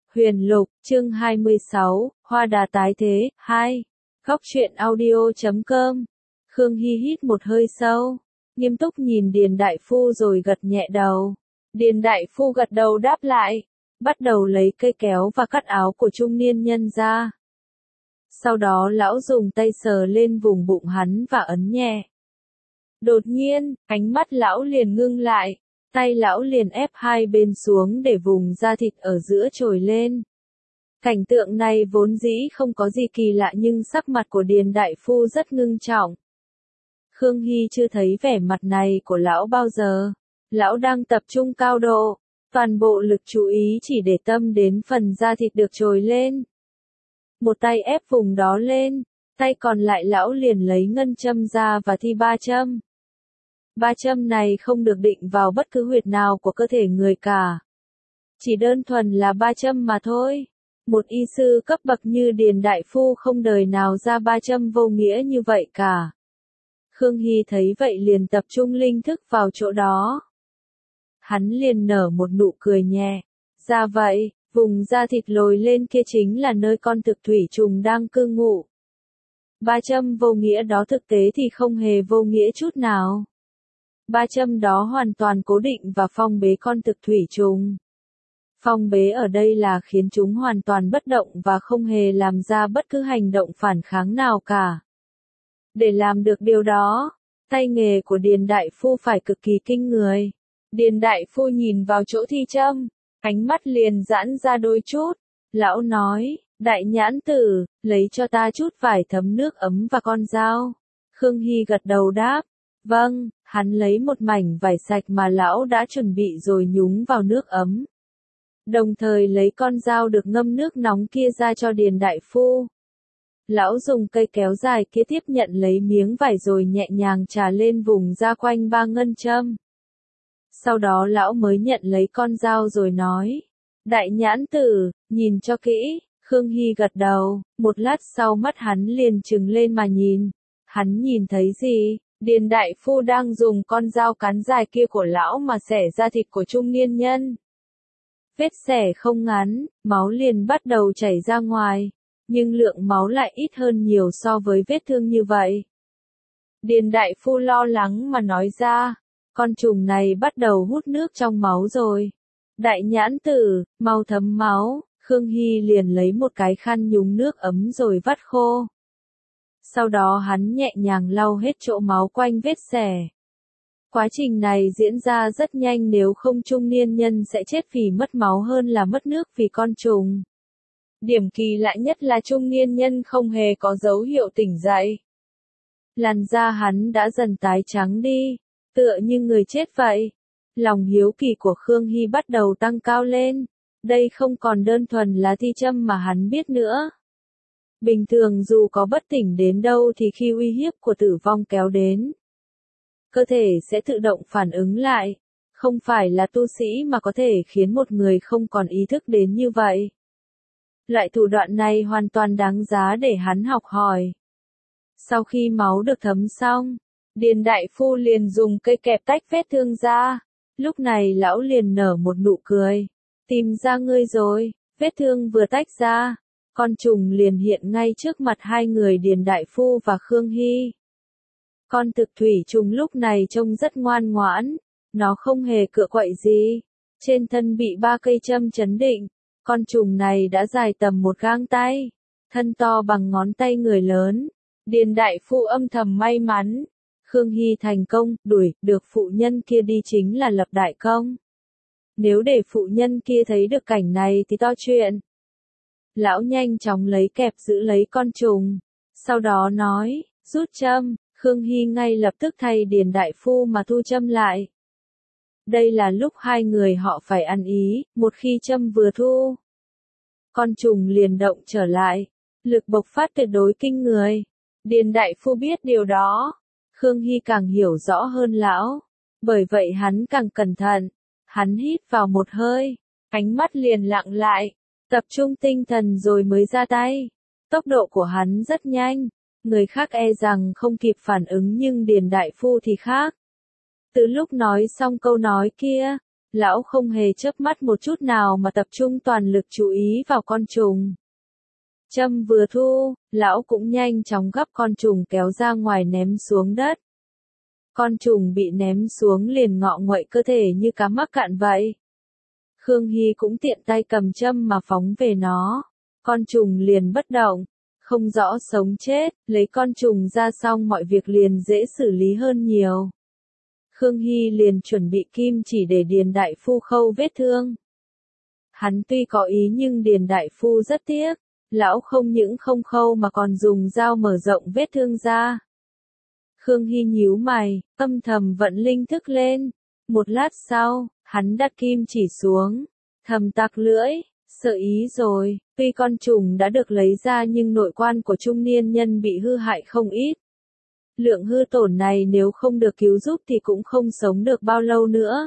Huyền Lục, chương 26, Hoa đà tái thế, 2. Góc truyện audio.com. Khương Hy hít một hơi sâu, nghiêm túc nhìn Điền Đại Phu rồi gật nhẹ đầu. Điền Đại Phu gật đầu đáp lại, bắt đầu lấy cây kéo và cắt áo của trung niên nhân ra. Sau đó lão dùng tay sờ lên vùng bụng hắn và ấn nhẹ. Đột nhiên, ánh mắt lão liền ngưng lại, tay lão liền ép hai bên xuống để vùng da thịt ở giữa trồi lên. Cảnh tượng này vốn dĩ không có gì kỳ lạ nhưng sắc mặt của Điền Đại Phu rất ngưng trọng. Khương Hy chưa thấy vẻ mặt này của lão bao giờ. Lão đang tập trung cao độ, toàn bộ lực chú ý chỉ để tâm đến phần da thịt được trồi lên. Một tay ép vùng đó lên, tay còn lại lão liền lấy ngân châm ra và thi 3 châm. 3 châm này không được định vào bất cứ huyệt nào của cơ thể người cả. Chỉ đơn thuần là 3 châm mà thôi. Một y sư cấp bậc như Điền Đại Phu không đời nào ra 3 châm vô nghĩa như vậy cả. Khương Hy thấy vậy liền tập trung linh thức vào chỗ đó. Hắn liền nở một nụ cười nhẹ. Ra vậy, vùng da thịt lồi lên kia chính là nơi con thực thủy trùng đang cư ngụ. 3 châm vô nghĩa đó thực tế thì không hề vô nghĩa chút nào. 3 châm đó hoàn toàn cố định và phong bế con thực thủy trùng. Phong bế ở đây là khiến chúng hoàn toàn bất động và không hề làm ra bất cứ hành động phản kháng nào cả. Để làm được điều đó, tay nghề của Điền Đại Phu phải cực kỳ kinh người. Điền Đại Phu nhìn vào chỗ thi châm, ánh mắt liền giãn ra đôi chút. Lão nói, Đại Nhãn Tử, lấy cho ta chút vải thấm nước ấm và con dao. Khương Hy gật đầu đáp, vâng, hắn lấy một mảnh vải sạch mà lão đã chuẩn bị rồi nhúng vào nước ấm. Đồng thời lấy con dao được ngâm nước nóng kia ra cho Điền Đại Phu. Lão dùng cây kéo dài kia tiếp nhận lấy miếng vải rồi nhẹ nhàng chà lên vùng da quanh 3 ngân châm. Sau đó lão mới nhận lấy con dao rồi nói, Đại Nhãn Tử, nhìn cho kỹ. Khương Hy gật đầu, một lát sau mắt hắn liền trừng lên mà nhìn. Hắn nhìn thấy gì? Điền Đại Phu đang dùng con dao cán dài kia của lão mà xẻ da thịt của trung niên nhân. Vết xẻ không ngắn, máu liền bắt đầu chảy ra ngoài, nhưng lượng máu lại ít hơn nhiều so với vết thương như vậy. Điền Đại Phu lo lắng mà nói ra, con trùng này bắt đầu hút nước trong máu rồi. Đại Nhãn Tử, mau thấm máu. Khương Hy liền lấy một cái khăn nhúng nước ấm rồi vắt khô. Sau đó hắn nhẹ nhàng lau hết chỗ máu quanh vết xẻ. Quá trình này diễn ra rất nhanh, nếu không trung niên nhân sẽ chết vì mất máu hơn là mất nước vì con trùng. Điểm kỳ lạ nhất là trung niên nhân không hề có dấu hiệu tỉnh dậy. Làn da hắn đã dần tái trắng đi, tựa như người chết vậy. Lòng hiếu kỳ của Khương Hy bắt đầu tăng cao lên. Đây không còn đơn thuần là thi châm mà hắn biết nữa. Bình thường dù có bất tỉnh đến đâu thì khi uy hiếp của tử vong kéo đến, cơ thể sẽ tự động phản ứng lại. Không phải là tu sĩ mà có thể khiến một người không còn ý thức đến như vậy. Loại thủ đoạn này hoàn toàn đáng giá để hắn học hỏi. Sau khi máu được thấm xong, Điền Đại Phu liền dùng cây kẹp tách vết thương ra. Lúc này lão liền nở một nụ cười. Tìm ra ngươi rồi. Vết thương vừa tách ra, con trùng liền hiện ngay trước mặt hai người Điền Đại Phu và Khương Hy. Con thực thủy trùng lúc này trông rất ngoan ngoãn, nó không hề cựa quậy gì. Trên thân bị 3 cây châm chấn định, con trùng này đã dài tầm 1 gang tay, thân to bằng ngón tay người lớn. Điền Đại Phu âm thầm may mắn, Khương Hy thành công, đuổi được phụ nhân kia đi chính là lập đại công. Nếu để phụ nhân kia thấy được cảnh này thì to chuyện. Lão nhanh chóng lấy kẹp giữ lấy con trùng. Sau đó nói, rút châm. Khương Hy ngay lập tức thay Điền Đại Phu mà thu châm lại. Đây là lúc hai người họ phải ăn ý, một khi châm vừa thu, con trùng liền động trở lại. Lực bộc phát tuyệt đối kinh người. Điền Đại Phu biết điều đó. Khương Hy càng hiểu rõ hơn lão. Bởi vậy hắn càng cẩn thận. Hắn hít vào một hơi, ánh mắt liền lặng lại, tập trung tinh thần rồi mới ra tay. Tốc độ của hắn rất nhanh, người khác e rằng không kịp phản ứng nhưng Điền Đại Phu thì khác. Từ lúc nói xong câu nói kia, Lão không hề chớp mắt một chút nào mà tập trung toàn lực chú ý vào con trùng. Châm vừa thu, lão cũng nhanh chóng gấp con trùng kéo ra ngoài ném xuống đất. Con trùng bị ném xuống liền ngọ nguậy cơ thể như cá mắc cạn vậy. Khương Hy cũng tiện tay cầm châm mà phóng về nó. Con trùng liền bất động, không rõ sống chết, lấy con trùng ra xong mọi việc liền dễ xử lý hơn nhiều. Khương Hy liền chuẩn bị kim chỉ để Điền đại phu khâu vết thương. Hắn tuy có ý nhưng Điền đại phu rất tiếc, lão không những không khâu mà còn dùng dao mở rộng vết thương ra. Khương Hy nhíu mày, âm thầm vận linh thức lên. Một lát sau, hắn đặt kim chỉ xuống, thầm tặc lưỡi, sợ ý rồi, tuy con trùng đã được lấy ra nhưng nội quan của trung niên nhân bị hư hại không ít. Lượng hư tổn này nếu không được cứu giúp thì cũng không sống được bao lâu nữa.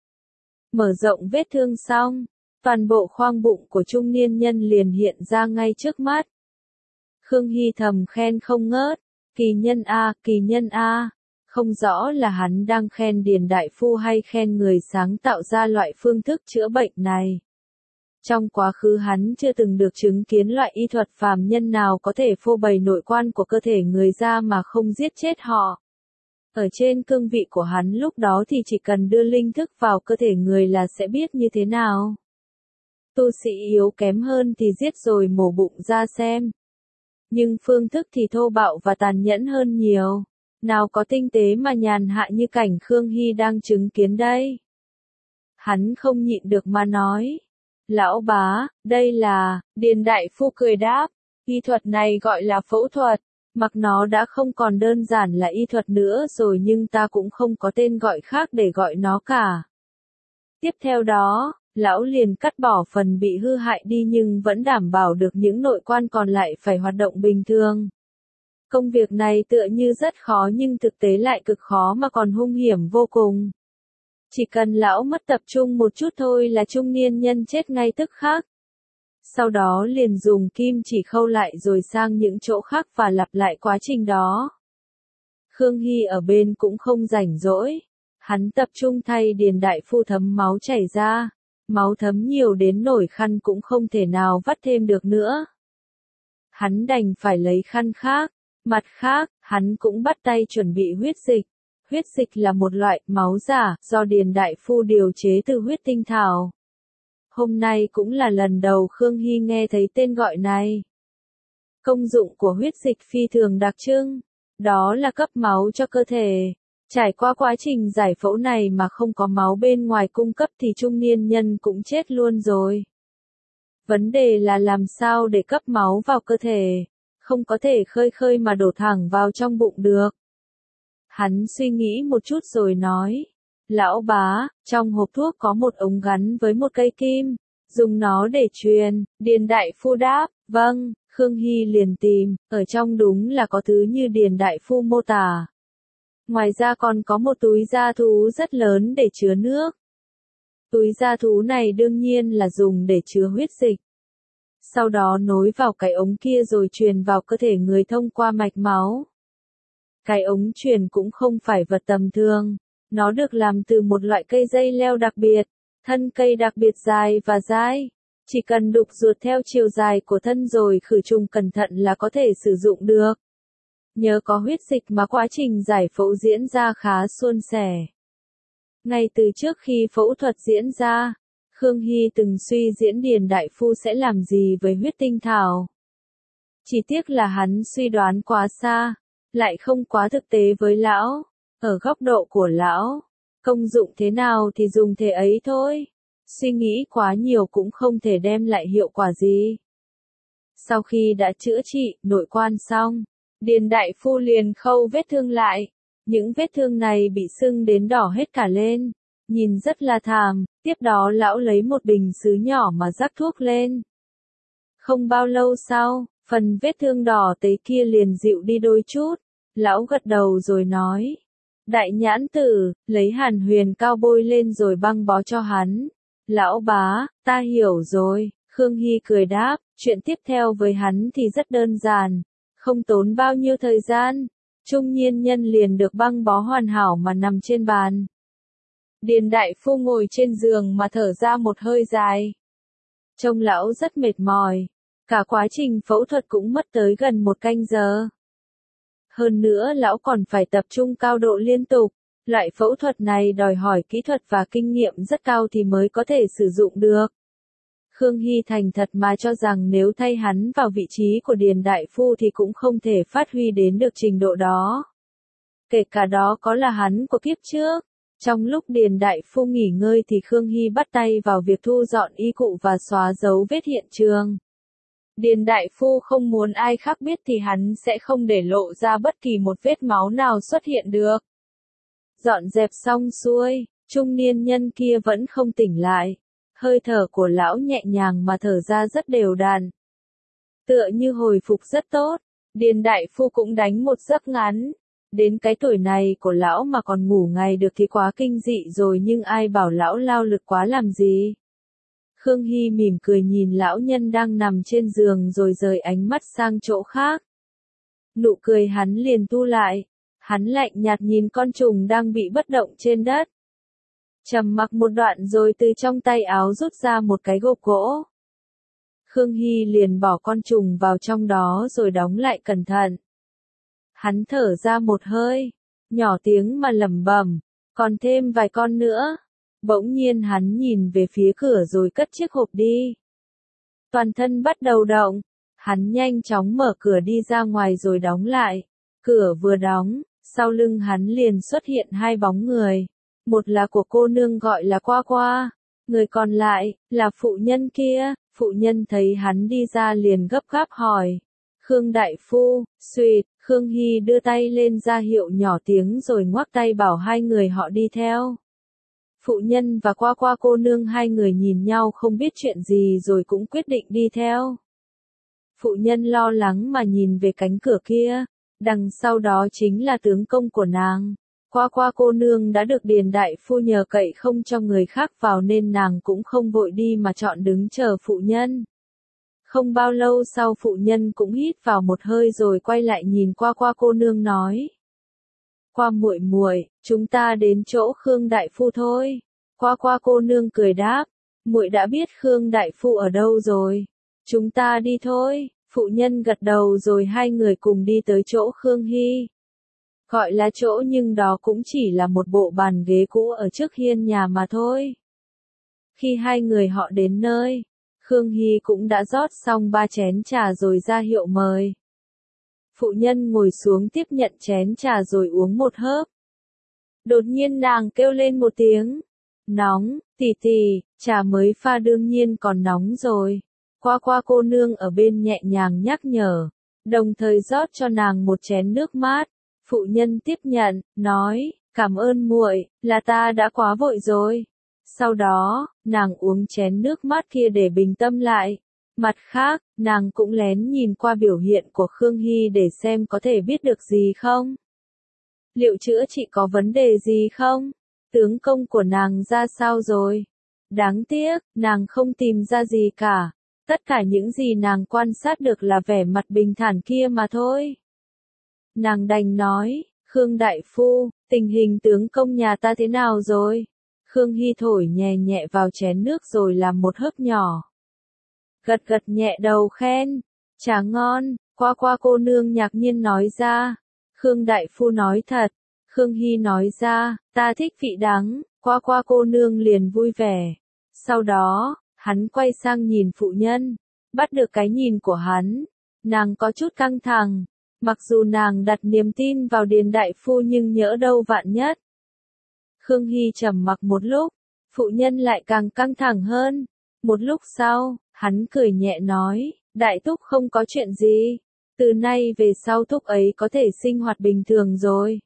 Mở rộng vết thương xong, toàn bộ khoang bụng của trung niên nhân liền hiện ra ngay trước mắt. Khương Hy thầm khen không ngớt, kỳ nhân a, kỳ nhân a. Không rõ là hắn đang khen Điền đại phu hay khen người sáng tạo ra loại phương thức chữa bệnh này. Trong quá khứ hắn chưa từng được chứng kiến loại y thuật phàm nhân nào có thể phô bày nội quan của cơ thể người ra mà không giết chết họ. Ở trên cương vị của hắn lúc đó thì chỉ cần đưa linh thức vào cơ thể người là sẽ biết như thế nào. Tu sĩ yếu kém hơn thì giết rồi mổ bụng ra xem. Nhưng phương thức thì thô bạo và tàn nhẫn hơn nhiều. Nào có tinh tế mà nhàn hạ như cảnh Khương Hy đang chứng kiến đây. Hắn không nhịn được mà nói. Lão bá, đây là, Điền đại phu cười đáp, y thuật này gọi là phẫu thuật, mặc nó đã không còn đơn giản là y thuật nữa rồi nhưng ta cũng không có tên gọi khác để gọi nó cả. Tiếp theo đó, lão liền cắt bỏ phần bị hư hại đi nhưng vẫn đảm bảo được những nội quan còn lại phải hoạt động bình thường. Công việc này tựa như rất khó nhưng thực tế lại cực khó mà còn hung hiểm vô cùng. Chỉ cần lão mất tập trung một chút thôi là trung niên nhân chết ngay tức khắc. Sau đó liền dùng kim chỉ khâu lại rồi sang những chỗ khác và lặp lại quá trình đó. Khương Hy ở bên cũng không rảnh rỗi. Hắn tập trung thay Điền đại phu thấm máu chảy ra. Máu thấm nhiều đến nổi khăn cũng không thể nào vắt thêm được nữa. Hắn đành phải lấy khăn khác. Mặt khác, hắn cũng bắt tay chuẩn bị huyết dịch. Huyết dịch là một loại máu giả do Điền đại phu điều chế từ huyết tinh thảo. Hôm nay cũng là lần đầu Khương Hy nghe thấy tên gọi này. Công dụng của huyết dịch phi thường đặc trưng, đó là cấp máu cho cơ thể. Trải qua quá trình giải phẫu này mà không có máu bên ngoài cung cấp thì trung niên nhân cũng chết luôn rồi. Vấn đề là làm sao để cấp máu vào cơ thể, không có thể khơi khơi mà đổ thẳng vào trong bụng được. Hắn suy nghĩ một chút rồi nói, lão bá, trong hộp thuốc có một ống gắn với một cây kim, dùng nó để truyền. Điền đại phu đáp, vâng. Khương Hy liền tìm, ở trong đúng là có thứ như Điền đại phu mô tả. Ngoài ra còn có một túi da thú rất lớn để chứa nước. Túi da thú này đương nhiên là dùng để chứa huyết dịch. Sau đó nối vào cái ống kia rồi truyền vào cơ thể người thông qua mạch máu. Cái ống truyền cũng không phải vật tầm thường, nó được làm từ một loại cây dây leo đặc biệt, thân cây đặc biệt dài và dai. Chỉ cần đục ruột theo chiều dài của thân rồi khử trùng cẩn thận là có thể sử dụng được. Nhờ có huyết dịch mà quá trình giải phẫu diễn ra khá suôn sẻ. Ngay từ trước khi phẫu thuật diễn ra, Khương Hy từng suy diễn Điền đại phu sẽ làm gì với huyết tinh thảo. Chỉ tiếc là hắn suy đoán quá xa, lại không quá thực tế với lão. Ở góc độ của lão, công dụng thế nào thì dùng thế ấy thôi. Suy nghĩ quá nhiều cũng không thể đem lại hiệu quả gì. Sau khi đã chữa trị, nội quan xong, Điền đại phu liền khâu vết thương lại. Những vết thương này bị sưng đến đỏ hết cả lên, nhìn rất là thảm. Tiếp đó lão lấy một bình sứ nhỏ mà rắc thuốc lên. Không bao lâu sau, phần vết thương đỏ tấy kia liền dịu đi đôi chút. Lão gật đầu rồi nói, đại nhãn tử, lấy hàn huyền cao bôi lên rồi băng bó cho hắn. Lão bá, ta hiểu rồi. Khương Hy cười đáp, chuyện tiếp theo với hắn thì rất đơn giản, không tốn bao nhiêu thời gian. Trung niên nhân liền được băng bó hoàn hảo mà nằm trên bàn. Điền đại phu ngồi trên giường mà thở ra một hơi dài. Trông lão rất mệt mỏi. Cả quá trình phẫu thuật cũng mất tới gần 1 canh giờ. Hơn nữa lão còn phải tập trung cao độ liên tục. Loại phẫu thuật này đòi hỏi kỹ thuật và kinh nghiệm rất cao thì mới có thể sử dụng được. Khương Hy thành thật mà cho rằng nếu thay hắn vào vị trí của Điền đại phu thì cũng không thể phát huy đến được trình độ đó. Kể cả đó có là hắn của kiếp trước. Trong lúc Điền đại phu nghỉ ngơi thì Khương Hy bắt tay vào việc thu dọn y cụ và xóa dấu vết hiện trường. Điền đại phu không muốn ai khác biết thì hắn sẽ không để lộ ra bất kỳ một vết máu nào xuất hiện được. Dọn dẹp xong xuôi, trung niên nhân kia vẫn không tỉnh lại. Hơi thở của lão nhẹ nhàng mà thở ra rất đều đặn. Tựa như hồi phục rất tốt, Điền đại phu cũng đánh một giấc ngắn. Đến cái tuổi này của lão mà còn ngủ ngày được thì quá kinh dị rồi, nhưng ai bảo lão lao lực quá làm gì. Khương Hy mỉm cười nhìn lão nhân đang nằm trên giường rồi rời ánh mắt sang chỗ khác. Nụ cười hắn liền thu lại. Hắn lạnh nhạt nhìn con trùng đang bị bất động trên đất. Trầm mặc một đoạn rồi từ trong tay áo rút ra một cái hộp gỗ. Khương Hy liền bỏ con trùng vào trong đó rồi đóng lại cẩn thận. Hắn thở ra một hơi, nhỏ tiếng mà lẩm bẩm, còn thêm vài con nữa. Bỗng nhiên hắn nhìn về phía cửa rồi cất chiếc hộp đi. Toàn thân bắt đầu động, hắn nhanh chóng mở cửa đi ra ngoài rồi đóng lại. Cửa vừa đóng, sau lưng hắn liền xuất hiện 2 bóng người. Một là của cô nương gọi là Qua Qua, người còn lại là phụ nhân kia. Phụ nhân thấy hắn đi ra liền gấp gáp hỏi, Khương đại phu, suýt. Khương Hy đưa tay lên ra hiệu nhỏ tiếng rồi ngoắc tay bảo 2 người họ đi theo. Phụ nhân và Qua Qua cô nương 2 người nhìn nhau không biết chuyện gì rồi cũng quyết định đi theo. Phụ nhân lo lắng mà nhìn về cánh cửa kia, đằng sau đó chính là tướng công của nàng. Qua Qua cô nương đã được Điền đại phu nhờ cậy không cho người khác vào nên nàng cũng không vội đi mà chọn đứng chờ phụ nhân. Không bao lâu sau phụ nhân cũng hít vào một hơi rồi quay lại nhìn Qua Qua cô nương nói. Qua muội muội, chúng ta đến chỗ Khương đại phu thôi. Qua Qua cô nương cười đáp, muội đã biết Khương đại phu ở đâu rồi. Chúng ta đi thôi. Phụ nhân gật đầu rồi 2 người cùng đi tới chỗ Khương Hy. Gọi là chỗ nhưng đó cũng chỉ là một bộ bàn ghế cũ ở trước hiên nhà mà thôi. Khi 2 người họ đến nơi, Khương Hy cũng đã rót xong 3 chén trà rồi ra hiệu mời. Phụ nhân ngồi xuống tiếp nhận chén trà rồi uống một hớp. Đột nhiên nàng kêu lên một tiếng. Nóng, tỷ tỷ, trà mới pha đương nhiên còn nóng rồi. Qua Qua cô nương ở bên nhẹ nhàng nhắc nhở, đồng thời rót cho nàng một chén nước mát. Phụ nhân tiếp nhận, nói, cảm ơn muội, là ta đã quá vội rồi. Sau đó, nàng uống chén nước mát kia để bình tâm lại. Mặt khác, nàng cũng lén nhìn qua biểu hiện của Khương Hy để xem có thể biết được gì không. Liệu chữa trị có vấn đề gì không? Tướng công của nàng ra sao rồi? Đáng tiếc, nàng không tìm ra gì cả. Tất cả những gì nàng quan sát được là vẻ mặt bình thản kia mà thôi. Nàng đành nói, Khương đại phu, tình hình tướng công nhà ta thế nào rồi? Khương Hy thổi nhẹ nhẹ vào chén nước rồi làm một hớp nhỏ. Gật gật nhẹ đầu khen, trà ngon. Qua Qua cô nương ngạc nhiên nói ra. Khương đại phu nói thật. Khương Hy nói ra, ta thích vị đắng. Qua Qua cô nương liền vui vẻ. Sau đó, hắn quay sang nhìn phụ nhân. Bắt được cái nhìn của hắn, nàng có chút căng thẳng. Mặc dù nàng đặt niềm tin vào Điền đại phu nhưng nhỡ đâu vạn nhất. Khương Hy trầm mặc một lúc, phụ nhân lại càng căng thẳng hơn. Một lúc sau, hắn cười nhẹ nói, đại thúc không có chuyện gì. Từ nay về sau thúc ấy có thể sinh hoạt bình thường rồi.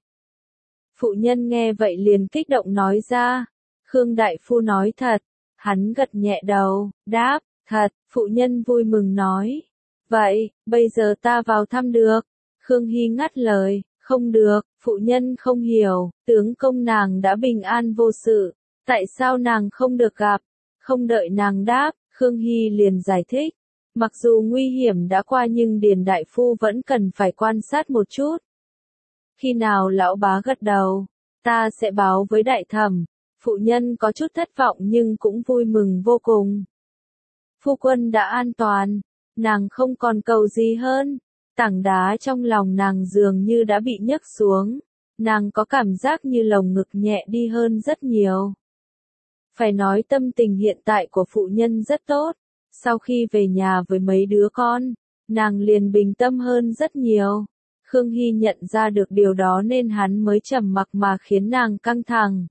Phụ nhân nghe vậy liền kích động nói ra. Khương đại phu nói thật. Hắn gật nhẹ đầu, đáp, thật. Phụ nhân vui mừng nói. Vậy, bây giờ ta vào thăm được. Khương Hy ngắt lời, không được. Phụ nhân không hiểu, tướng công nàng đã bình an vô sự. Tại sao nàng không được gặp? Không đợi nàng đáp, Khương Hy liền giải thích. Mặc dù nguy hiểm đã qua nhưng Điền đại phu vẫn cần phải quan sát một chút. Khi nào lão bá gật đầu, ta sẽ báo với đại thẩm. Phụ nhân có chút thất vọng nhưng cũng vui mừng vô cùng. Phu quân đã an toàn, nàng không còn cầu gì hơn. Tảng đá trong lòng nàng dường như đã bị nhấc xuống, nàng có cảm giác như lồng ngực nhẹ đi hơn rất nhiều. Phải nói tâm tình hiện tại của phụ nhân rất tốt, sau khi về nhà với mấy đứa con, nàng liền bình tâm hơn rất nhiều. Khương Hy nhận ra được điều đó nên hắn mới trầm mặc mà khiến nàng căng thẳng.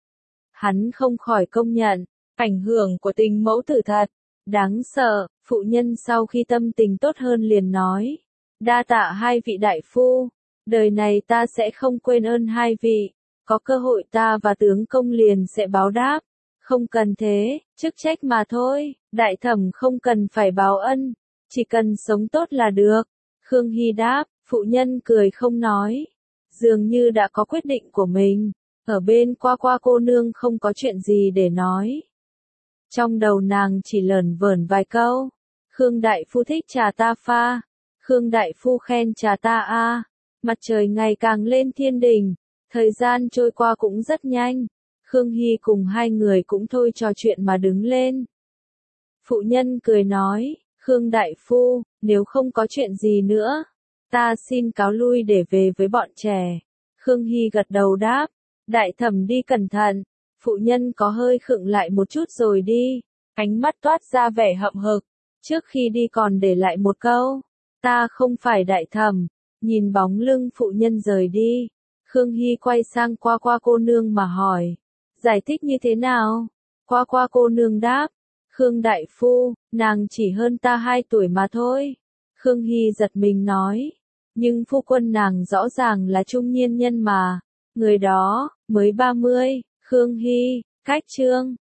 Hắn không khỏi công nhận, ảnh hưởng của tình mẫu tử thật đáng sợ. Phụ nhân sau khi tâm tình tốt hơn liền nói, đa tạ hai vị đại phu, đời này ta sẽ không quên ơn hai vị, có cơ hội ta và tướng công liền sẽ báo đáp. Không cần thế, chức trách mà thôi, đại thẩm không cần phải báo ân, chỉ cần sống tốt là được. Khương Hy đáp, phụ nhân cười không nói, dường như đã có quyết định của mình. Ở bên qua cô nương không có chuyện gì để nói. Trong đầu nàng chỉ lởn vởn vài câu. Khương đại phu thích trà ta pha. Khương đại phu khen trà ta a. Mặt trời ngày càng lên thiên đỉnh. Thời gian trôi qua cũng rất nhanh. Khương Hy cùng hai người cũng thôi trò chuyện mà đứng lên. Phụ nhân cười nói, Khương đại phu, nếu không có chuyện gì nữa, ta xin cáo lui để về với bọn trẻ. Khương Hy gật đầu đáp, đại thẩm đi cẩn thận. Phụ nhân có hơi khựng lại một chút rồi đi, ánh mắt toát ra vẻ hậm hực, trước khi đi còn để lại một câu, ta không phải đại thẩm. Nhìn bóng lưng phụ nhân rời đi, Khương Hy quay sang qua cô nương mà hỏi, giải thích như thế nào? Qua cô nương đáp, Khương đại phu, nàng chỉ hơn ta 2 tuổi mà thôi. Khương Hy giật mình nói, nhưng phu quân nàng rõ ràng là trung niên nhân mà, người đó mới 30. Khương Hy, cách chương